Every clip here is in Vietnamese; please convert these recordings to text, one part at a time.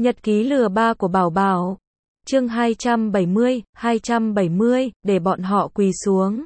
Nhật ký lừa ba của Bảo Bảo. Chương 270, để bọn họ quỳ xuống.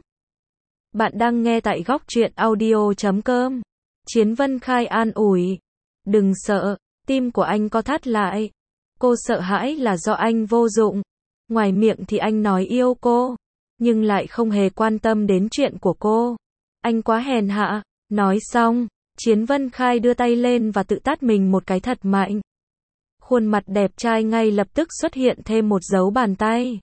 Bạn đang nghe tại góc truyện audio.com. Chiến Vân Khai an ủi. Đừng sợ, tim của anh co thắt lại. Cô sợ hãi là do anh vô dụng. Ngoài miệng thì anh nói yêu cô, nhưng lại không hề quan tâm đến chuyện của cô. Anh quá hèn hạ. Nói xong, Chiến Vân Khai đưa tay lên và tự tát mình một cái thật mạnh. Khuôn mặt đẹp trai ngay lập tức xuất hiện thêm một dấu bàn tay.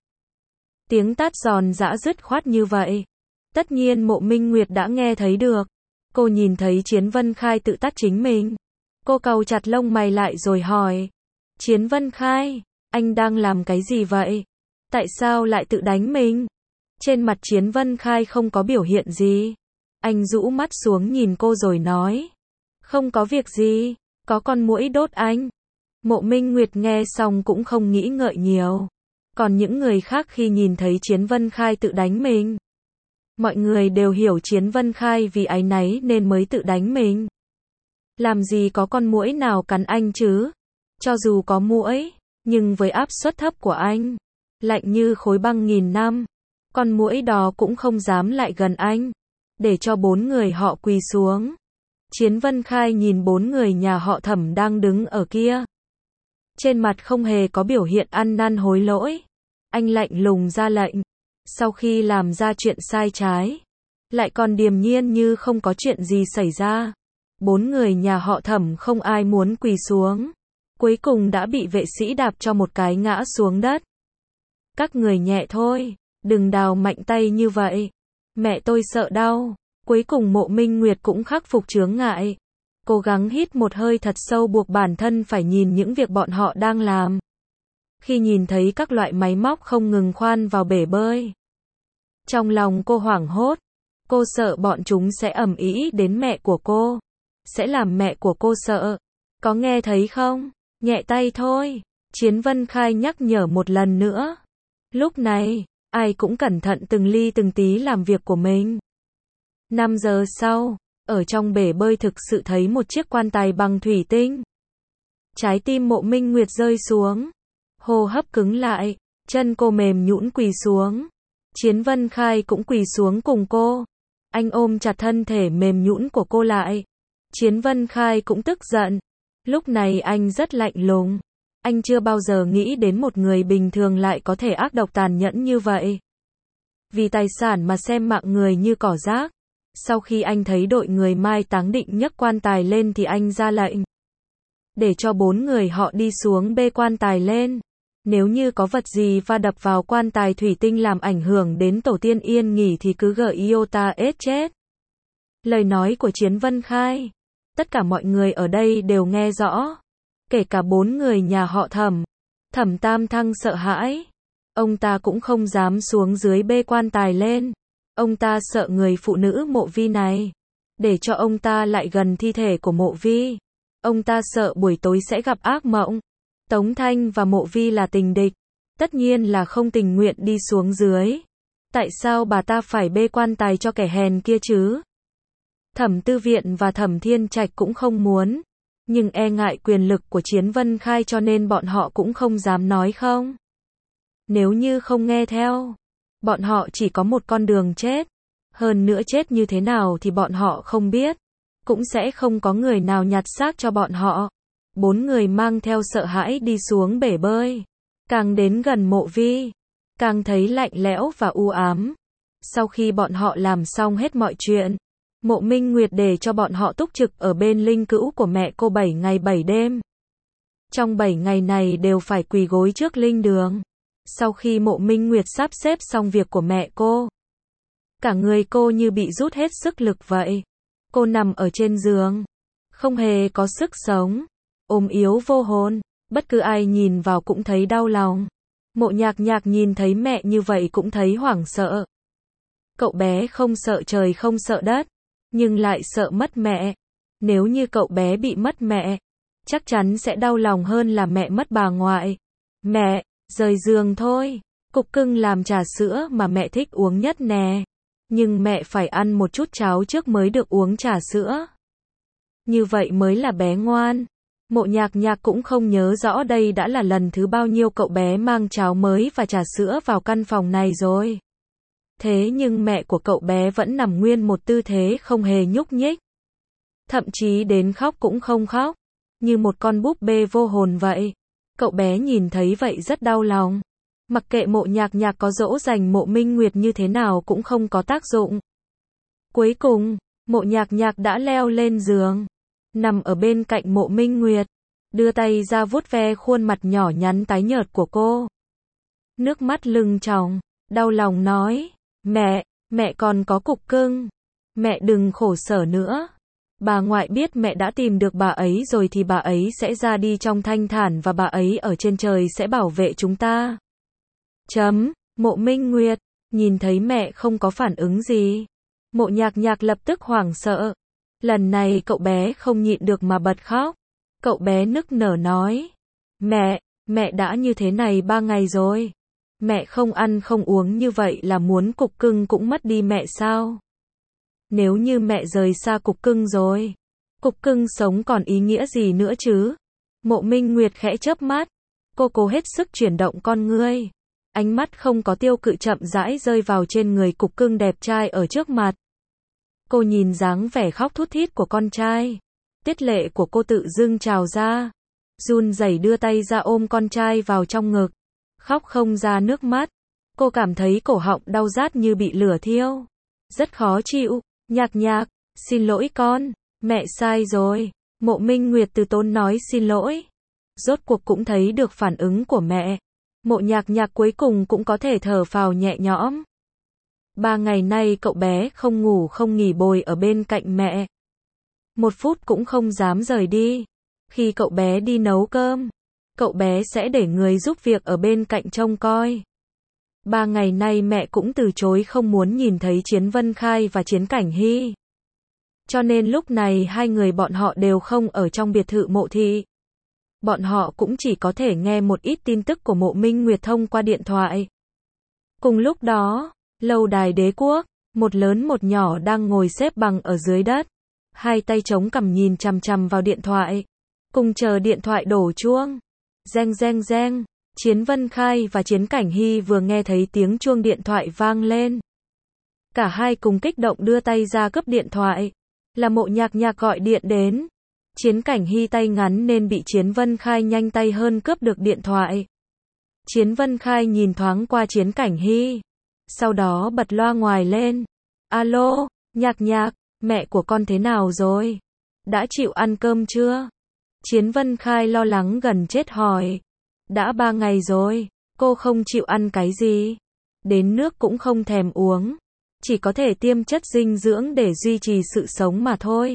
Tiếng tát giòn giã dứt khoát như vậy. Tất nhiên Mộ Minh Nguyệt đã nghe thấy được. Cô nhìn thấy Chiến Vân Khai tự tát chính mình. Cô cau chặt lông mày lại rồi hỏi. Chiến Vân Khai, anh đang làm cái gì vậy? Tại sao lại tự đánh mình? Trên mặt Chiến Vân Khai không có biểu hiện gì. Anh rũ mắt xuống nhìn cô rồi nói. Không có việc gì, có con muỗi đốt anh. Mộ Minh Nguyệt nghe xong cũng không nghĩ ngợi nhiều. Còn những người khác khi nhìn thấy Chiến Vân Khai tự đánh mình, mọi người đều hiểu Chiến Vân Khai vì áy náy nên mới tự đánh mình. Làm gì có con muỗi nào cắn anh chứ? Cho dù có muỗi, nhưng với áp suất thấp của anh, lạnh như khối băng nghìn năm, con muỗi đó cũng không dám lại gần anh. Để cho bốn người họ quỳ xuống. Chiến Vân Khai nhìn bốn người nhà họ Thẩm đang đứng ở kia. Trên mặt không hề có biểu hiện ăn năn hối lỗi. Anh lạnh lùng ra lệnh. Sau khi làm ra chuyện sai trái, lại còn điềm nhiên như không có chuyện gì xảy ra. Bốn người nhà họ Thẩm không ai muốn quỳ xuống. Cuối cùng đã bị vệ sĩ đạp cho một cái ngã xuống đất. Các người nhẹ thôi, đừng đào mạnh tay như vậy. Mẹ tôi sợ đau. Cuối cùng Mộ Minh Nguyệt cũng khắc phục chướng ngại. Cố gắng hít một hơi thật sâu buộc bản thân phải nhìn những việc bọn họ đang làm. Khi nhìn thấy các loại máy móc không ngừng khoan vào bể bơi, trong lòng cô hoảng hốt. Cô sợ bọn chúng sẽ ầm ĩ đến mẹ của cô. Sẽ làm mẹ của cô sợ. Có nghe thấy không? Nhẹ tay thôi. Chiến Vân Khai nhắc nhở một lần nữa. Lúc này, ai cũng cẩn thận từng ly từng tí làm việc của mình. 5 giờ sau, ở trong bể bơi thực sự thấy một chiếc quan tài bằng thủy tinh. Trái tim Mộ Minh Nguyệt rơi xuống. Hô hấp cứng lại, chân cô mềm nhũn quỳ xuống. Chiến Vân Khai cũng quỳ xuống cùng cô. Anh ôm chặt thân thể mềm nhũn của cô lại. Chiến Vân Khai cũng tức giận. Lúc này anh rất lạnh lùng. Anh chưa bao giờ nghĩ đến một người bình thường lại có thể ác độc tàn nhẫn như vậy. Vì tài sản mà xem mạng người như cỏ rác. Sau khi anh thấy đội người mai táng định nhấc quan tài lên thì anh ra lệnh. Để cho bốn người họ đi xuống bê quan tài lên. Nếu như có vật gì va đập vào quan tài thủy tinh làm ảnh hưởng đến tổ tiên yên nghỉ thì cứ gợi iota ết chết. Lời nói của Chiến Vân Khai. Tất cả mọi người ở đây đều nghe rõ. Kể cả bốn người nhà họ Thẩm. Thẩm Tam Thăng sợ hãi. Ông ta cũng không dám xuống dưới bê quan tài lên. Ông ta sợ người phụ nữ Mộ Vi này. Để cho ông ta lại gần thi thể của Mộ Vi. Ông ta sợ buổi tối sẽ gặp ác mộng. Tống Thanh và Mộ Vi là tình địch. Tất nhiên là không tình nguyện đi xuống dưới. Tại sao bà ta phải bê quan tài cho kẻ hèn kia chứ? Thẩm Tư Viện và Thẩm Thiên Trạch cũng không muốn. Nhưng e ngại quyền lực của Chiến Vân Khai cho nên bọn họ cũng không dám nói không. Nếu như không nghe theo, bọn họ chỉ có một con đường chết. Hơn nữa chết như thế nào thì bọn họ không biết. Cũng sẽ không có người nào nhặt xác cho bọn họ. Bốn người mang theo sợ hãi đi xuống bể bơi. Càng đến gần Mộ Vi, càng thấy lạnh lẽo và u ám. Sau khi bọn họ làm xong hết mọi chuyện, Mộ Minh Nguyệt để cho bọn họ túc trực ở bên linh cữu của mẹ cô 7 ngày 7 đêm. Trong 7 ngày này đều phải quỳ gối trước linh đường. Sau khi Mộ Minh Nguyệt sắp xếp xong việc của mẹ cô, cả người cô như bị rút hết sức lực vậy. Cô nằm ở trên giường, không hề có sức sống, ốm yếu vô hồn, bất cứ ai nhìn vào cũng thấy đau lòng. Mộ Nhạc Nhạc nhìn thấy mẹ như vậy cũng thấy hoảng sợ. Cậu bé không sợ trời không sợ đất, nhưng lại sợ mất mẹ. Nếu như cậu bé bị mất mẹ, chắc chắn sẽ đau lòng hơn là mẹ mất bà ngoại. Mẹ, rời giường thôi. Cục cưng làm trà sữa mà mẹ thích uống nhất nè. Nhưng mẹ phải ăn một chút cháo trước mới được uống trà sữa. Như vậy mới là bé ngoan. Mộ Nhạc Nhạc cũng không nhớ rõ đây đã là lần thứ bao nhiêu cậu bé mang cháo mới và trà sữa vào căn phòng này rồi. Thế nhưng mẹ của cậu bé vẫn nằm nguyên một tư thế không hề nhúc nhích. Thậm chí đến khóc cũng không khóc, như một con búp bê vô hồn vậy. Cậu bé nhìn thấy vậy rất đau lòng. Mặc kệ Mộ Nhạc Nhạc có dỗ dành Mộ Minh Nguyệt như thế nào cũng không có tác dụng. Cuối cùng, Mộ Nhạc Nhạc đã leo lên giường, nằm ở bên cạnh Mộ Minh Nguyệt, đưa tay ra vuốt ve khuôn mặt nhỏ nhắn tái nhợt của cô. Nước mắt lưng tròng, đau lòng nói, mẹ còn có cục cưng. Mẹ đừng khổ sở nữa. Bà ngoại biết mẹ đã tìm được bà ấy rồi thì bà ấy sẽ ra đi trong thanh thản và bà ấy ở trên trời sẽ bảo vệ chúng ta. Mộ Minh Nguyệt, nhìn thấy mẹ không có phản ứng gì. Mộ Nhạc Nhạc lập tức hoảng sợ. Lần này cậu bé không nhịn được mà bật khóc. Cậu bé nức nở nói, mẹ đã như thế này 3 ngày rồi. Mẹ không ăn không uống như vậy là muốn cục cưng cũng mất đi mẹ sao? Nếu như mẹ rời xa cục cưng rồi, cục cưng sống còn ý nghĩa gì nữa chứ? Mộ Minh Nguyệt khẽ chớp mắt. Cô cố hết sức chuyển động con ngươi. Ánh mắt không có tiêu cự chậm rãi rơi vào trên người cục cưng đẹp trai ở trước mặt. Cô nhìn dáng vẻ khóc thút thít của con trai. Tiết lệ của cô tự dưng trào ra. Run rẩy đưa tay ra ôm con trai vào trong ngực. Khóc không ra nước mắt. Cô cảm thấy cổ họng đau rát như bị lửa thiêu. Rất khó chịu. Nhạc Nhạc, xin lỗi con. Mẹ sai rồi. Mộ Minh Nguyệt từ tốn nói xin lỗi. Rốt cuộc cũng thấy được phản ứng của mẹ. Mộ Nhạc Nhạc cuối cùng cũng có thể thở phào nhẹ nhõm. 3 ngày nay cậu bé không ngủ không nghỉ bồi ở bên cạnh mẹ. 1 phút cũng không dám rời đi. Khi cậu bé đi nấu cơm, cậu bé sẽ để người giúp việc ở bên cạnh trông coi. 3 ngày nay mẹ cũng từ chối không muốn nhìn thấy Chiến Vân Khai và Chiến Cảnh Hy. Cho nên lúc này hai người bọn họ đều không ở trong biệt thự Mộ thị. Bọn họ cũng chỉ có thể nghe một ít tin tức của Mộ Minh Nguyệt thông qua điện thoại. Cùng lúc đó, lâu đài Đế Quốc, một lớn một nhỏ đang ngồi xếp bằng ở dưới đất. Hai tay chống cằm nhìn chằm chằm vào điện thoại. Cùng chờ điện thoại đổ chuông. Reng reng reng. Chiến Vân Khai và Chiến Cảnh Hy vừa nghe thấy tiếng chuông điện thoại vang lên. Cả hai cùng kích động đưa tay ra cướp điện thoại. Là Mộ Nhạc Nhạc gọi điện đến. Chiến Cảnh Hy tay ngắn nên bị Chiến Vân Khai nhanh tay hơn cướp được điện thoại. Chiến Vân Khai nhìn thoáng qua Chiến Cảnh Hy. Sau đó bật loa ngoài lên. Alo, Nhạc Nhạc, mẹ của con thế nào rồi? Đã chịu ăn cơm chưa? Chiến Vân Khai lo lắng gần chết hỏi. Đã 3 ngày rồi, cô không chịu ăn cái gì. Đến nước cũng không thèm uống. Chỉ có thể tiêm chất dinh dưỡng để duy trì sự sống mà thôi.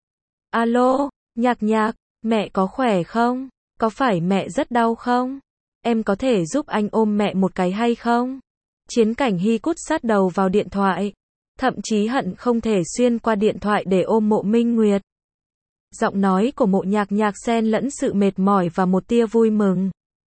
Alo, Nhạc Nhạc, mẹ có khỏe không? Có phải mẹ rất đau không? Em có thể giúp anh ôm mẹ một cái hay không? Chiến Cảnh Hy cút sát đầu vào điện thoại. Thậm chí hận không thể xuyên qua điện thoại để ôm Mộ Minh Nguyệt. Giọng nói của Mộ Nhạc Nhạc xen lẫn sự mệt mỏi và một tia vui mừng.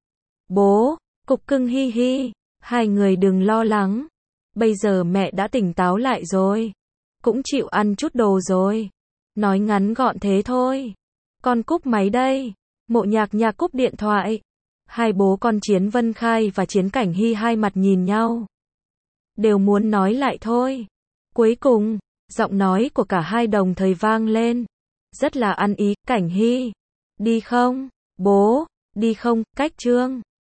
Bố, cục cưng Hi Hi, hai người đừng lo lắng. Bây giờ mẹ đã tỉnh táo lại rồi. Cũng chịu ăn chút đồ rồi. Nói ngắn gọn thế thôi. Con cúp máy đây. Mộ Nhạc Nhạc cúp điện thoại. Hai bố con Chiến Vân Khai và Chiến Cảnh Hy hai mặt nhìn nhau. Đều muốn nói lại thôi. Cuối cùng, giọng nói của cả hai đồng thời vang lên. Rất là ăn ý. Cảnh Hy, đi không? Bố, đi không? Cách Trương.